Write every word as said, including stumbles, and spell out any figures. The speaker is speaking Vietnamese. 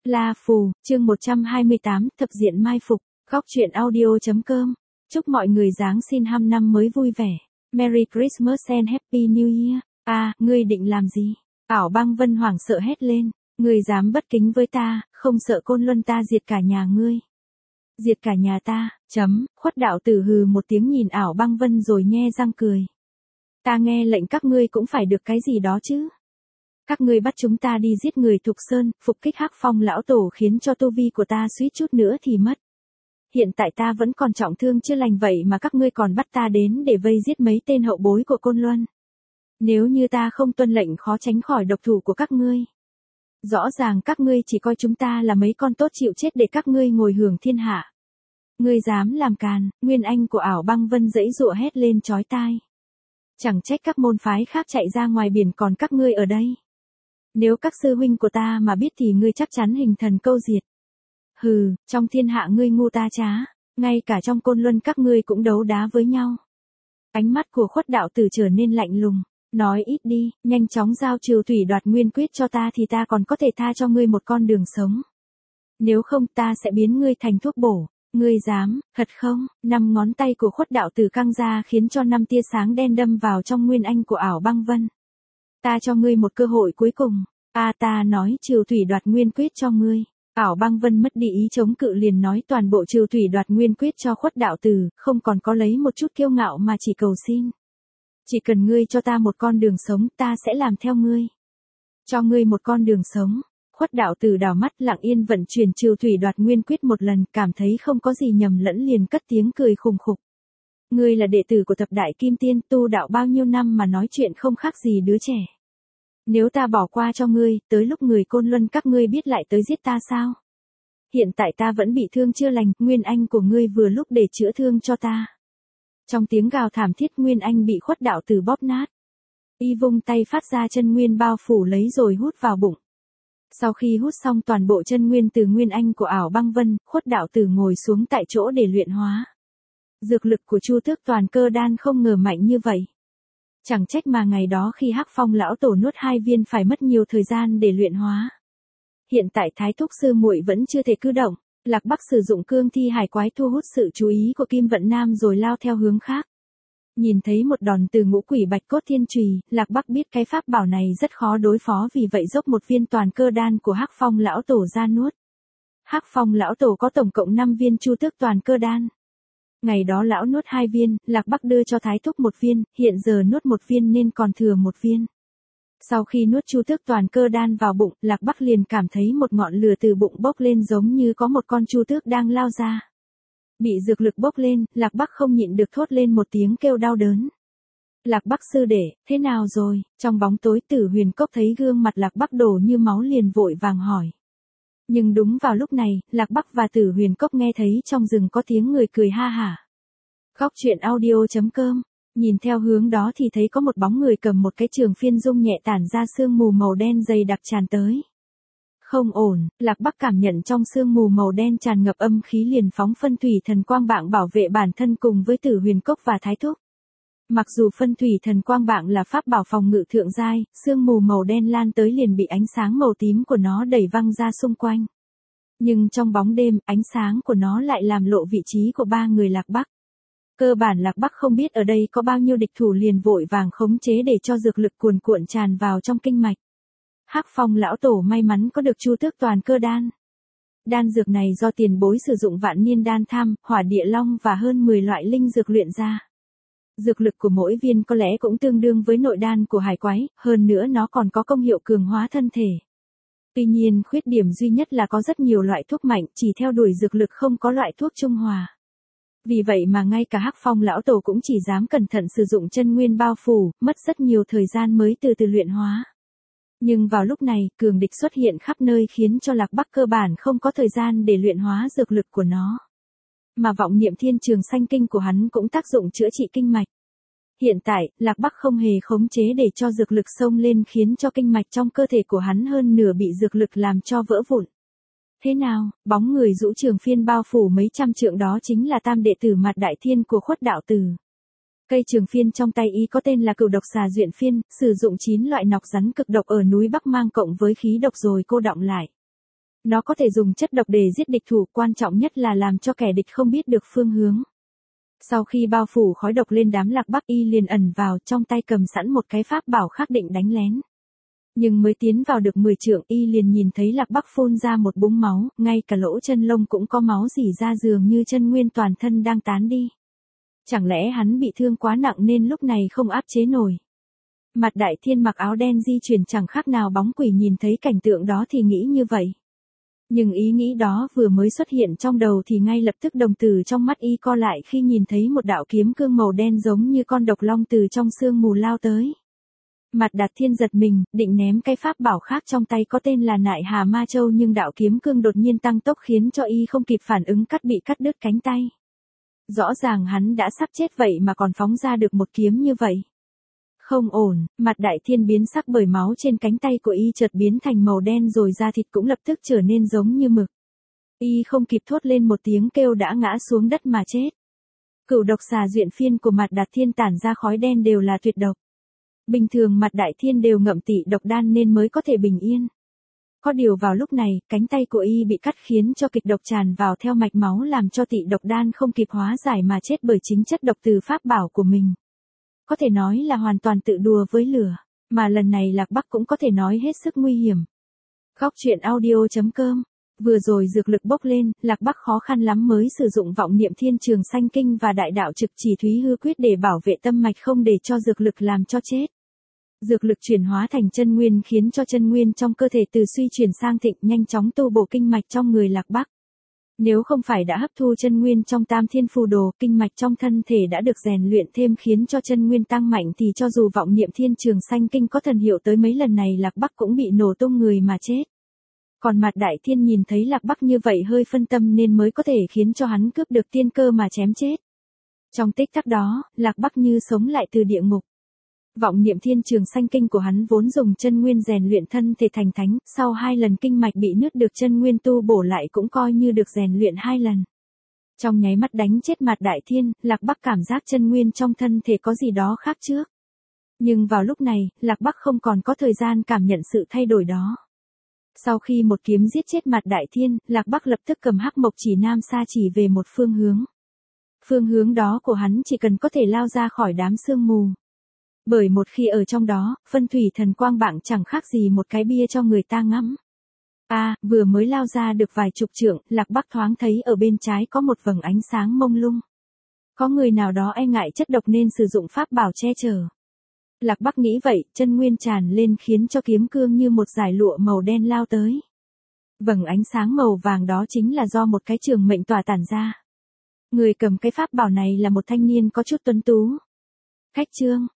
La Phù, chương một trăm hai mươi tám, thập diện mai phục, góc truyện audio.com. Chúc mọi người Giáng sinh hăm năm mới vui vẻ. Merry Christmas and Happy New Year. À, ngươi định làm gì? Ảo Băng Vân hoảng sợ hét lên. Ngươi dám bất kính với ta, không sợ Côn Luân ta diệt cả nhà ngươi. Diệt cả nhà ta, chấm, Khuất đạo tử hừ một tiếng nhìn Ảo Băng Vân rồi nhe răng cười. Ta nghe lệnh các ngươi cũng phải được cái gì đó chứ. Các ngươi bắt chúng ta đi giết người Thục Sơn, phục kích Hắc Phong lão tổ khiến cho tu vi của ta suýt chút nữa thì mất. Hiện tại ta vẫn còn trọng thương chưa lành vậy mà các ngươi còn bắt ta đến để vây giết mấy tên hậu bối của Côn Luân. Nếu như ta không tuân lệnh khó tránh khỏi độc thủ của các ngươi. Rõ ràng các ngươi chỉ coi chúng ta là mấy con tốt chịu chết để các ngươi ngồi hưởng thiên hạ. Ngươi dám làm càn, Nguyên Anh của Ảo Băng Vân giãy giụa hét lên chói tai. Chẳng trách các môn phái khác chạy ra ngoài biển còn các ngươi ở đây. Nếu các sư huynh của ta mà biết thì ngươi chắc chắn hình thần câu diệt. Hừ, trong thiên hạ ngươi ngu ta trá, ngay cả trong Côn Luân các ngươi cũng đấu đá với nhau. Ánh mắt của Khuất đạo tử trở nên lạnh lùng, nói ít đi, nhanh chóng giao Trừ Thủy Đoạt Nguyên Quyết cho ta thì ta còn có thể tha cho ngươi một con đường sống. Nếu không ta sẽ biến ngươi thành thuốc bổ. Ngươi dám, thật không? Năm ngón tay của Khuất đạo tử căng ra khiến cho năm tia sáng đen đâm vào trong Nguyên Anh của Ảo Băng Vân. Ta cho ngươi một cơ hội cuối cùng. A ta nói Trừ Thủy Đoạt Nguyên Quyết cho ngươi. Ảo Băng Vân mất đi ý chống cự liền nói toàn bộ Trừ Thủy Đoạt Nguyên Quyết cho Khuất đạo tử, không còn có lấy một chút kiêu ngạo mà chỉ cầu xin. Chỉ cần ngươi cho ta một con đường sống, ta sẽ làm theo ngươi. Cho ngươi một con đường sống. Khuất đạo tử đảo mắt lặng yên vận chuyển Trừ Thủy Đoạt Nguyên Quyết một lần, cảm thấy không có gì nhầm lẫn liền cất tiếng cười khùng khục. Ngươi là đệ tử của thập đại kim tiên, tu đạo bao nhiêu năm mà nói chuyện không khác gì đứa trẻ. Nếu ta bỏ qua cho ngươi, tới lúc người Côn Luân các ngươi biết lại tới giết ta sao? Hiện tại ta vẫn bị thương chưa lành, Nguyên Anh của ngươi vừa lúc để chữa thương cho ta. Trong tiếng gào thảm thiết Nguyên Anh bị Khuất đạo tử bóp nát. Y vung tay phát ra chân nguyên bao phủ lấy rồi hút vào bụng. Sau khi hút xong toàn bộ chân nguyên từ Nguyên Anh của Ảo Băng Vân, Khuất đạo tử ngồi xuống tại chỗ để luyện hóa. Dược lực của Chu Tước Toàn Cơ Đan không ngờ mạnh như vậy. Chẳng trách mà ngày đó khi Hắc Phong lão tổ nuốt hai viên phải mất nhiều thời gian để luyện hóa. Hiện tại Thái Thúc sư muội vẫn chưa thể cử động, Lạc Bắc sử dụng cương thi hải quái thu hút sự chú ý của Kim Vận Nam rồi lao theo hướng khác. Nhìn thấy một đòn từ ngũ quỷ bạch cốt thiên chùy, Lạc Bắc biết cái pháp bảo này rất khó đối phó vì vậy dốc một viên toàn cơ đan của Hắc Phong lão tổ ra nuốt. Hắc Phong lão tổ có tổng cộng năm viên Chu Tước Toàn Cơ Đan. Ngày đó lão nuốt hai viên, Lạc Bắc đưa cho Thái Thúc một viên, hiện giờ nuốt một viên nên còn thừa một viên. Sau khi nuốt Chu Tước Toàn Cơ Đan vào bụng, Lạc Bắc liền cảm thấy một ngọn lửa từ bụng bốc lên giống như có một con chu tước đang lao ra. Bị dược lực bốc lên, Lạc Bắc không nhịn được thốt lên một tiếng kêu đau đớn. Lạc Bắc sư đệ, thế nào rồi? Trong bóng tối Tử Huyền Cốc thấy gương mặt Lạc Bắc đổ như máu liền vội vàng hỏi. Nhưng đúng vào lúc này, Lạc Bắc và Tử Huyền Cốc nghe thấy trong rừng có tiếng người cười ha hả. Góc truyện audio.com, nhìn theo hướng đó thì thấy có một bóng người cầm một cái trường phiên dung nhẹ tản ra sương mù màu đen dày đặc tràn tới. Không ổn, Lạc Bắc cảm nhận trong sương mù màu đen tràn ngập âm khí liền phóng phân thủy thần quang bạng bảo vệ bản thân cùng với Tử Huyền Cốc và Thái Thúc. Mặc dù phân thủy thần quang bạng là pháp bảo phòng ngự thượng giai, sương mù màu đen lan tới liền bị ánh sáng màu tím của nó đẩy văng ra xung quanh. Nhưng trong bóng đêm, ánh sáng của nó lại làm lộ vị trí của ba người Lạc Bắc. Cơ bản Lạc Bắc không biết ở đây có bao nhiêu địch thủ liền vội vàng khống chế để cho dược lực cuồn cuộn tràn vào trong kinh mạch. Hắc Phong lão tổ may mắn có được Chu Tước Toàn Cơ Đan. Đan dược này do tiền bối sử dụng Vạn Niên Đan Tham, Hỏa Địa Long và hơn mười loại linh dược luyện ra. Dược lực của mỗi viên có lẽ cũng tương đương với nội đan của hải quái, hơn nữa nó còn có công hiệu cường hóa thân thể. Tuy nhiên khuyết điểm duy nhất là có rất nhiều loại thuốc mạnh, chỉ theo đuổi dược lực không có loại thuốc trung hòa. Vì vậy mà ngay cả Hắc Phong lão tổ cũng chỉ dám cẩn thận sử dụng chân nguyên bao phủ, mất rất nhiều thời gian mới từ từ luyện hóa. Nhưng vào lúc này, cường địch xuất hiện khắp nơi khiến cho Lạc Bắc cơ bản không có thời gian để luyện hóa dược lực của nó. Mà vọng niệm thiên trường sanh kinh của hắn cũng tác dụng chữa trị kinh mạch. Hiện tại, Lạc Bắc không hề khống chế để cho dược lực xông lên khiến cho kinh mạch trong cơ thể của hắn hơn nửa bị dược lực làm cho vỡ vụn. Thế nào, bóng người rũ trường phiên bao phủ mấy trăm trượng đó chính là tam đệ tử Mạt Đại Thiên của Khuất đạo tử. Cây trường phiên trong tay y có tên là Cửu Độc Xà Duyện Phiên, sử dụng chín loại nọc rắn cực độc ở núi Bắc mang cộng với khí độc rồi cô đọng lại. Nó có thể dùng chất độc để giết địch thủ, quan trọng nhất là làm cho kẻ địch không biết được phương hướng. Sau khi bao phủ khói độc lên đám Lạc Bắc, y liền ẩn vào, trong tay cầm sẵn một cái pháp bảo khác định đánh lén. Nhưng mới tiến vào được mười trượng, y liền nhìn thấy Lạc Bắc phun ra một búng máu, ngay cả lỗ chân lông cũng có máu rỉ ra, dường như chân nguyên toàn thân đang tán đi. Chẳng lẽ hắn bị thương quá nặng nên lúc này không áp chế nổi. Mặt Đại Thiên mặc áo đen di chuyển chẳng khác nào bóng quỷ, nhìn thấy cảnh tượng đó thì nghĩ như vậy. Nhưng ý nghĩ đó vừa mới xuất hiện trong đầu thì ngay lập tức đồng tử trong mắt y co lại khi nhìn thấy một đạo kiếm cương màu đen giống như con độc long từ trong sương mù lao tới. Mặt Đạt Thiên giật mình, định ném cái pháp bảo khác trong tay có tên là Nại Hà Ma Châu, nhưng đạo kiếm cương đột nhiên tăng tốc khiến cho y không kịp phản ứng, cắt bị cắt đứt cánh tay. Rõ ràng hắn đã sắp chết vậy mà còn phóng ra được một kiếm như vậy. Không ổn, mặt Đại Thiên biến sắc bởi máu trên cánh tay của y chợt biến thành màu đen, rồi da thịt cũng lập tức trở nên giống như mực. Y không kịp thốt lên một tiếng kêu đã ngã xuống đất mà chết. Cửu độc xà duyện phiên của mặt Đạt Thiên tản ra khói đen đều là tuyệt độc. Bình thường mặt Đại Thiên đều ngậm tị độc đan nên mới có thể bình yên. Có điều vào lúc này, cánh tay của y bị cắt khiến cho kịch độc tràn vào theo mạch máu, làm cho tị độc đan không kịp hóa giải mà chết bởi chính chất độc từ pháp bảo của mình. Có thể nói là hoàn toàn tự đùa với lửa, mà lần này Lạc Bắc cũng có thể nói hết sức nguy hiểm. Góc truyện audio chấm com. Vừa rồi dược lực bốc lên, Lạc Bắc khó khăn lắm mới sử dụng vọng niệm thiên trường sanh kinh và đại đạo trực chỉ thúy hư quyết để bảo vệ tâm mạch, không để cho dược lực làm cho chết. Dược lực chuyển hóa thành chân nguyên khiến cho chân nguyên trong cơ thể từ suy chuyển sang thịnh, nhanh chóng tu bổ kinh mạch trong người Lạc Bắc. Nếu không phải đã hấp thu chân nguyên trong Tam Thiên Phù Đồ, kinh mạch trong thân thể đã được rèn luyện thêm khiến cho chân nguyên tăng mạnh, thì cho dù vọng niệm thiên trường sanh kinh có thần hiệu tới mấy lần này Lạc Bắc cũng bị nổ tung người mà chết. Còn mặt Đại Thiên nhìn thấy Lạc Bắc như vậy hơi phân tâm nên mới có thể khiến cho hắn cướp được tiên cơ mà chém chết. Trong tích tắc đó, Lạc Bắc như sống lại từ địa ngục. Vọng niệm thiên trường sanh kinh của hắn vốn dùng chân nguyên rèn luyện thân thể thành thánh, sau hai lần kinh mạch bị nứt được chân nguyên tu bổ lại cũng coi như được rèn luyện hai lần. Trong nháy mắt đánh chết mặt Đại Thiên, Lạc Bắc cảm giác chân nguyên trong thân thể có gì đó khác trước. Nhưng vào lúc này, Lạc Bắc không còn có thời gian cảm nhận sự thay đổi đó. Sau khi một kiếm giết chết mặt Đại Thiên, Lạc Bắc lập tức cầm hắc mộc chỉ nam sa chỉ về một phương hướng. Phương hướng đó của hắn chỉ cần có thể lao ra khỏi đám sương mù. Bởi một khi ở trong đó, phân thủy thần quang bảng chẳng khác gì một cái bia cho người ta ngắm. A, à, vừa mới lao ra được vài chục trượng, Lạc Bắc thoáng thấy ở bên trái có một vầng ánh sáng mông lung. Có người nào đó e ngại chất độc nên sử dụng pháp bảo che chở. Lạc Bắc nghĩ vậy, chân nguyên tràn lên khiến cho kiếm cương như một dải lụa màu đen lao tới. Vầng ánh sáng màu vàng đó chính là do một cái trường mệnh tỏa tản ra. Người cầm cái pháp bảo này là một thanh niên có chút tuấn tú. Khách trương,